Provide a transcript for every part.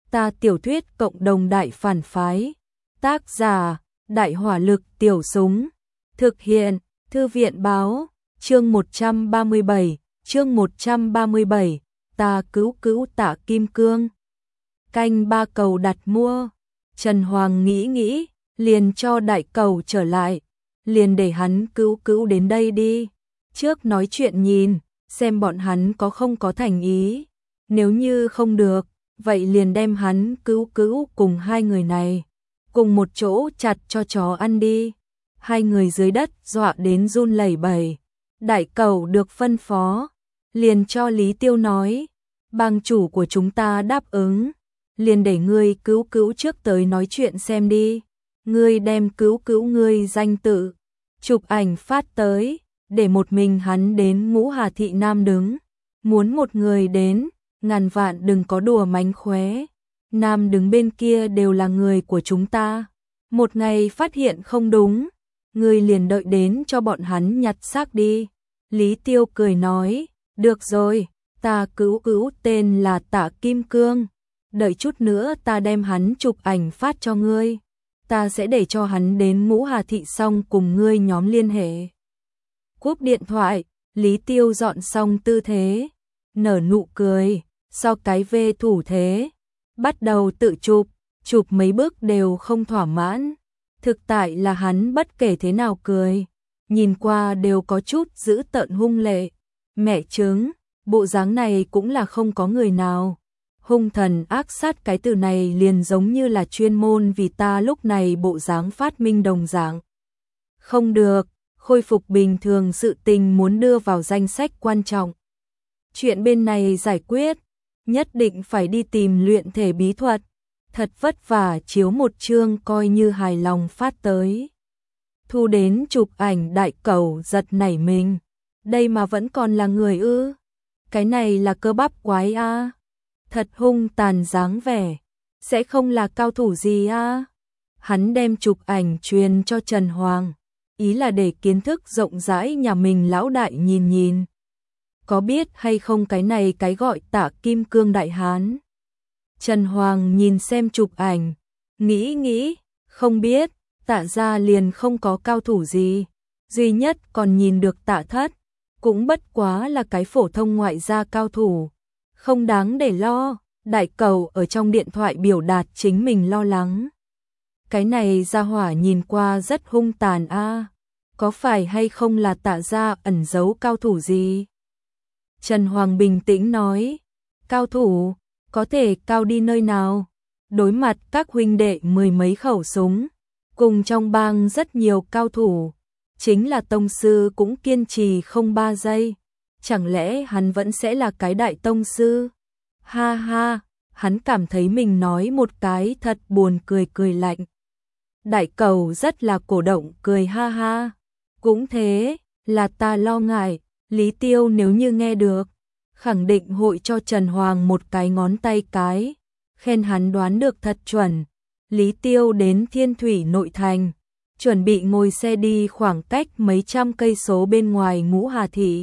Ta tiểu thuyết cộng đồng đại phản phái. Tác giả, Đại hỏa lực tiểu súng. Thực hiện, Thư viện báo. Chương 137, ta cứu Tạ Kim Cương. Canh ba cầu đặt mua. Trần Hoàng nghĩ, liền cho đại cầu trở lại. Liền để hắn cứu đến đây đi. Trước nói chuyện nhìn, xem bọn hắn có không có thành ý. Nếu như không được, vậy liền đem hắn cứu cùng hai người này. Cùng một chỗ chặt cho chó ăn đi. Hai người dưới đất dọa đến run lẩy bẩy. Đại cầu được phân phó. Liền cho Lý Tiêu nói. Bang chủ của chúng ta đáp ứng. Liền để ngươi cứu trước tới nói chuyện xem đi. Ngươi đem cứu ngươi danh tự. Chụp ảnh phát tới. Để một mình hắn đến Ngũ Hà Thị Nam đứng. Muốn một người đến, ngàn vạn đừng có đùa mánh khóe. Nam đứng bên kia đều là người của chúng ta. Một ngày phát hiện không đúng, ngươi liền đợi đến cho bọn hắn nhặt xác đi. Lý Tiêu cười nói, được rồi, ta cứu tên là Tạ Kim Cương. Đợi chút nữa ta đem hắn chụp ảnh phát cho ngươi. Ta sẽ để cho hắn đến Ngũ Hà Thị xong cùng ngươi nhóm liên hệ. Cúp điện thoại, Lý Tiêu dọn xong tư thế, nở nụ cười, sau cái về thủ thế, bắt đầu tự chụp mấy bước đều không thỏa mãn. Thực tại là hắn bất kể thế nào cười, nhìn qua đều có chút dữ tợn hung lệ. Mẹ chứng, bộ dáng này cũng là không có người nào. Hung thần ác sát cái từ này liền giống như là chuyên môn vì ta lúc này bộ dáng phát minh đồng dạng. Không được, khôi phục bình thường sự tình muốn đưa vào danh sách quan trọng. Chuyện bên này giải quyết, nhất định phải đi tìm luyện thể bí thuật. Thật vất vả chiếu một chương coi như hài lòng phát tới. Thu đến chụp ảnh đại cầu giật nảy mình. Đây mà vẫn còn là người ư? Cái này là cơ bắp quái a. Thật hung tàn dáng vẻ. Sẽ không là cao thủ gì a? Hắn đem chụp ảnh truyền cho Trần Hoàng. Ý là để kiến thức rộng rãi nhà mình lão đại nhìn. Có biết hay không cái này cái gọi Tạ Kim Cương đại hán? Trần Hoàng nhìn xem chụp ảnh, nghĩ, không biết, Tạ gia liền không có cao thủ gì, duy nhất còn nhìn được Tạ Thất, cũng bất quá là cái phổ thông ngoại gia cao thủ, không đáng để lo. Đại cầu ở trong điện thoại biểu đạt chính mình lo lắng. Cái này gia hỏa nhìn qua rất hung tàn a, có phải hay không là Tạ gia ẩn giấu cao thủ gì? Trần Hoàng bình tĩnh nói, cao thủ, có thể cao đi nơi nào? Đối mặt các huynh đệ mười mấy khẩu súng, cùng trong bang rất nhiều cao thủ, chính là tông sư cũng kiên trì không 3 giây. Chẳng lẽ hắn vẫn sẽ là cái đại tông sư? Ha ha, hắn cảm thấy mình nói một cái thật buồn cười lạnh. Đại cầu rất là cổ động cười ha ha. Cũng thế, là ta lo ngại, Lý Tiêu nếu như nghe được, khẳng định hội cho Trần Hoàng một cái ngón tay cái, khen hắn đoán được thật chuẩn. Lý Tiêu đến Thiên Thủy nội thành, chuẩn bị ngồi xe đi khoảng cách mấy trăm cây số bên ngoài Ngũ Hà Thị.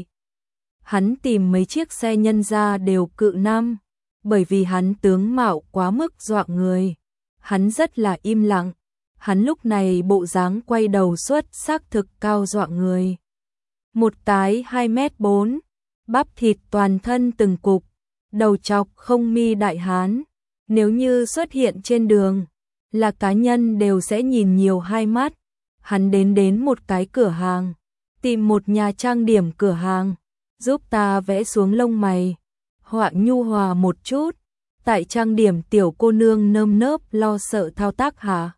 Hắn tìm mấy chiếc xe nhân ra đều cự năm, bởi vì hắn tướng mạo quá mức dọa người. Hắn rất là im lặng, hắn lúc này bộ dáng quay đầu xuất sắc thực cao dọa người. Một cái 2m4, bắp thịt toàn thân từng cục, đầu chọc không mi đại hán. Nếu như xuất hiện trên đường, là cá nhân đều sẽ nhìn nhiều hai mắt. Hắn đến một cái cửa hàng, tìm một nhà trang điểm cửa hàng, giúp ta vẽ xuống lông mày, họa nhu hòa một chút. Tại trang điểm tiểu cô nương nơm nớp lo sợ thao tác hả?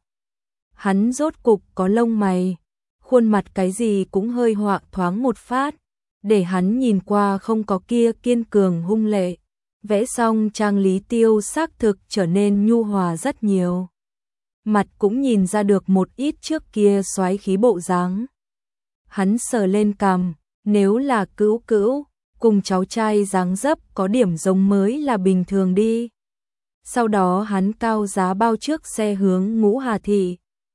Hắn rốt cục có lông mày, khuôn mặt cái gì cũng hơi họa thoáng một phát, để hắn nhìn qua không có kia kiên cường hung lệ. Vẽ xong trang Lý Tiêu xác thực trở nên nhu hòa rất nhiều. Mặt cũng nhìn ra được một ít trước kia xoáy khí bộ dáng. Hắn sờ lên cằm, nếu là cữu, cùng cháu trai dáng dấp có điểm giống mới là bình thường đi. Sau đó hắn cao giá bao trước xe hướng Ngũ Hà Thị.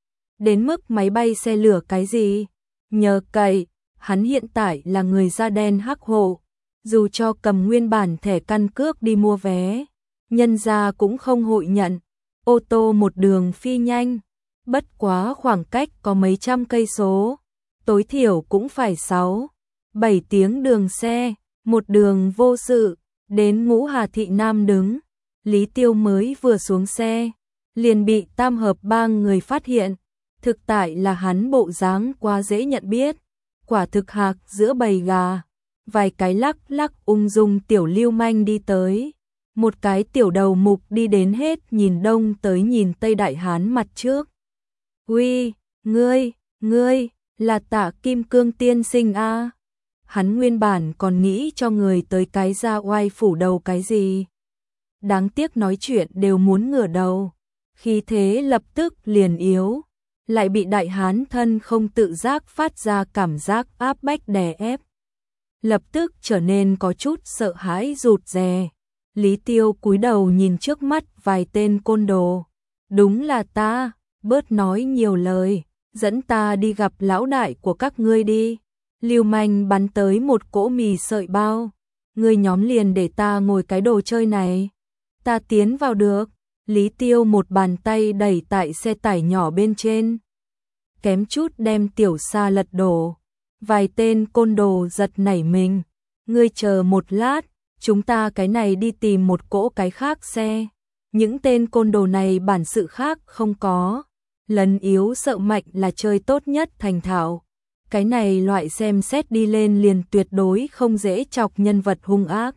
Đến mức máy bay xe lửa cái gì? Nhờ cậy, hắn hiện tại là người da đen hắc hộ. Dù cho cầm nguyên bản thẻ căn cước đi mua vé, nhân gia cũng không hội nhận. Ô tô một đường phi nhanh, bất quá khoảng cách có mấy trăm cây số, tối thiểu cũng phải 6-7 tiếng đường xe, một đường vô sự, đến Ngũ Hà Thị Nam đứng. Lý Tiêu mới vừa xuống xe, liền bị Tam Hợp Bang người phát hiện. Thực tại là hắn bộ dáng quá dễ nhận biết, quả thực hạc giữa bầy gà. Vài cái lắc lắc ung dung tiểu lưu manh đi tới. Một cái tiểu đầu mục đi đến hết nhìn đông tới nhìn tây đại hán mặt trước. Uy, ngươi, là Tạ Kim Cương tiên sinh a? Hắn nguyên bản còn nghĩ cho người tới cái ra oai phủ đầu cái gì. Đáng tiếc nói chuyện đều muốn ngửa đầu. Khi thế lập tức liền yếu. Lại bị đại hán thân không tự giác phát ra cảm giác áp bách đè ép. Lập tức trở nên có chút sợ hãi rụt rè. Lý Tiêu cúi đầu nhìn trước mắt vài tên côn đồ. Đúng là ta, bớt nói nhiều lời, dẫn ta đi gặp lão đại của các ngươi đi. Lưu manh bắn tới một cỗ mì sợi bao. Ngươi nhóm liền để ta ngồi cái đồ chơi này. Ta tiến vào được. Lý Tiêu một bàn tay đẩy tại xe tải nhỏ bên trên. Kém chút đem tiểu xa lật đổ. Vài tên côn đồ giật nảy mình. Ngươi chờ một lát, chúng ta cái này đi tìm một cỗ cái khác xe. Những tên côn đồ này bản sự khác không có. Lần yếu sợ mạnh là chơi tốt nhất thành thạo. Cái này loại xem xét đi lên liền tuyệt đối không dễ chọc nhân vật hung ác.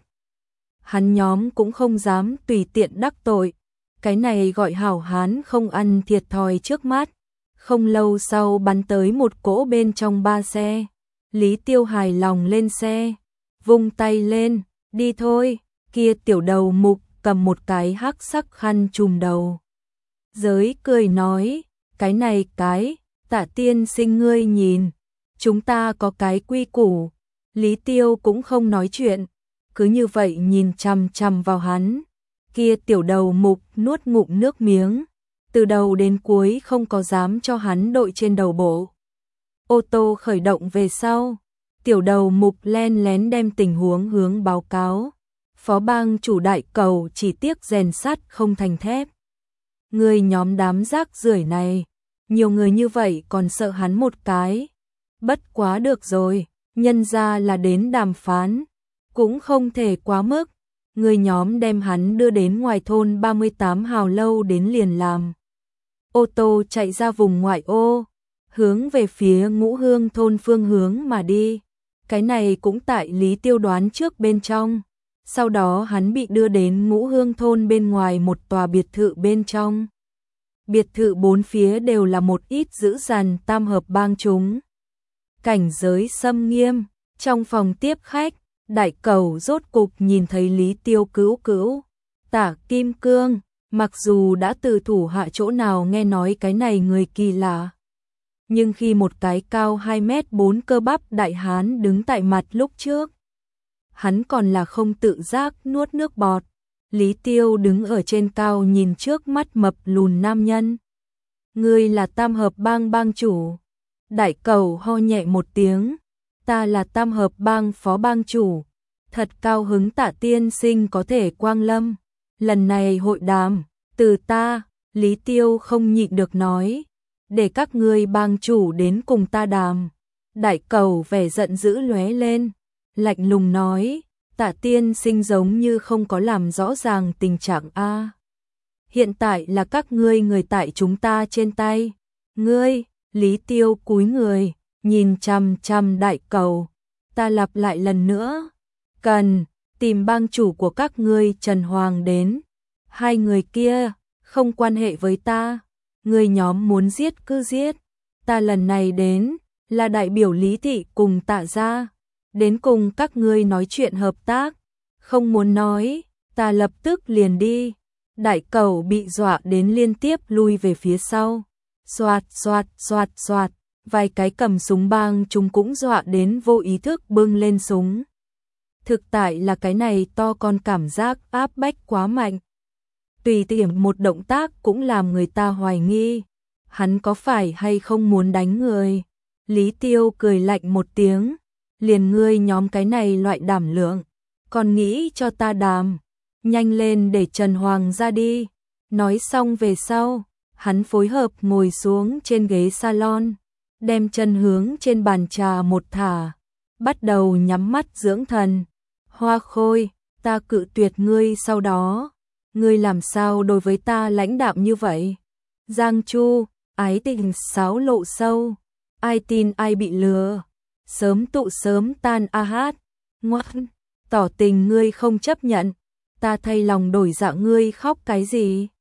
Hắn nhóm cũng không dám tùy tiện đắc tội. Cái này gọi hảo hán không ăn thiệt thòi trước mắt. Không lâu sau bắn tới một cỗ bên trong 3 xe. Lý Tiêu hài lòng lên xe, vung tay lên, đi thôi. Kia tiểu đầu mục cầm một cái hắc sắc khăn trùm đầu. Giới cười nói, cái này cái, Tạ tiên sinh ngươi nhìn, chúng ta có cái quy củ. Lý Tiêu cũng không nói chuyện, cứ như vậy nhìn chằm chằm vào hắn. Kia tiểu đầu mục nuốt ngụm nước miếng, từ đầu đến cuối không có dám cho hắn đội trên đầu bộ. Ô tô khởi động về sau, tiểu đầu mục len lén đem tình huống hướng báo cáo. Phó bang chủ đại cầu chỉ tiếc rèn sắt không thành thép. Người nhóm đám rác rưởi này, nhiều người như vậy còn sợ hắn một cái. Bất quá được rồi, nhân ra là đến đàm phán, cũng không thể quá mức. Người nhóm đem hắn đưa đến ngoài thôn 38 hào lâu đến liền làm. Ô tô chạy ra vùng ngoại ô, hướng về phía Ngũ Hương thôn phương hướng mà đi. Cái này cũng tại Lý Tiêu đoán trước bên trong. Sau đó hắn bị đưa đến Ngũ Hương thôn bên ngoài một tòa biệt thự bên trong. Biệt thự bốn phía đều là một ít dữ dằn Tam Hợp Bang chúng. Cảnh giới xâm nghiêm, trong phòng tiếp khách, đại cầu rốt cục nhìn thấy Lý Tiêu cứu Tạ Kim Cương, mặc dù đã từ thủ hạ chỗ nào nghe nói cái này người kỳ lạ. Nhưng khi một cái cao 2m4 cơ bắp đại hán đứng tại mặt lúc trước, hắn còn là không tự giác nuốt nước bọt. Lý Tiêu đứng ở trên cao nhìn trước mắt mập lùn nam nhân. Ngươi là Tam Hợp Bang bang chủ. Đại cầu ho nhẹ một tiếng. Ta là Tam Hợp Bang phó bang chủ. Thật cao hứng Tạ tiên sinh có thể quang lâm. Lần này hội đàm, từ ta, Lý Tiêu không nhịn được nói. Để các ngươi bang chủ đến cùng ta đàm. Đại cầu vẻ giận dữ lóe lên, lạnh lùng nói, Tạ tiên sinh giống như không có làm rõ ràng tình trạng a. Hiện tại là các ngươi người tại chúng ta trên tay. Ngươi, Lý Tiêu cúi người, nhìn chằm chằm đại cầu. Ta lặp lại lần nữa, cần tìm bang chủ của các ngươi Trần Hoàng đến. Hai người kia không quan hệ với ta. Người nhóm muốn giết cứ giết. Ta lần này đến là đại biểu Lý thị cùng Tạ gia, đến cùng các ngươi nói chuyện hợp tác. Không muốn nói, ta lập tức liền đi. Đại cầu bị dọa đến liên tiếp lui về phía sau. Xoạt xoạt xoạt xoạt, vài cái cầm súng bang chúng cũng dọa đến vô ý thức bưng lên súng. Thực tại là cái này to con cảm giác áp bách quá mạnh. Tùy tiện một động tác cũng làm người ta hoài nghi, hắn có phải hay không muốn đánh người. Lý Tiêu cười lạnh một tiếng, liền ngươi nhóm cái này loại đảm lượng, còn nghĩ cho ta đàm. nhanh lên để Trần Hoàng ra đi. Nói xong về sau, hắn phối hợp ngồi xuống trên ghế salon, đem chân hướng trên bàn trà một thả, bắt đầu nhắm mắt dưỡng thần. Hoa Khôi, ta cự tuyệt ngươi sau đó, ngươi làm sao đối với ta lãnh đạm như vậy? Giang Chu, ái tình xáo lộ sâu, ai tin ai bị lừa, sớm tụ sớm tan a hát, ngoan, tỏ tình ngươi không chấp nhận, ta thay lòng đổi dạ ngươi khóc cái gì?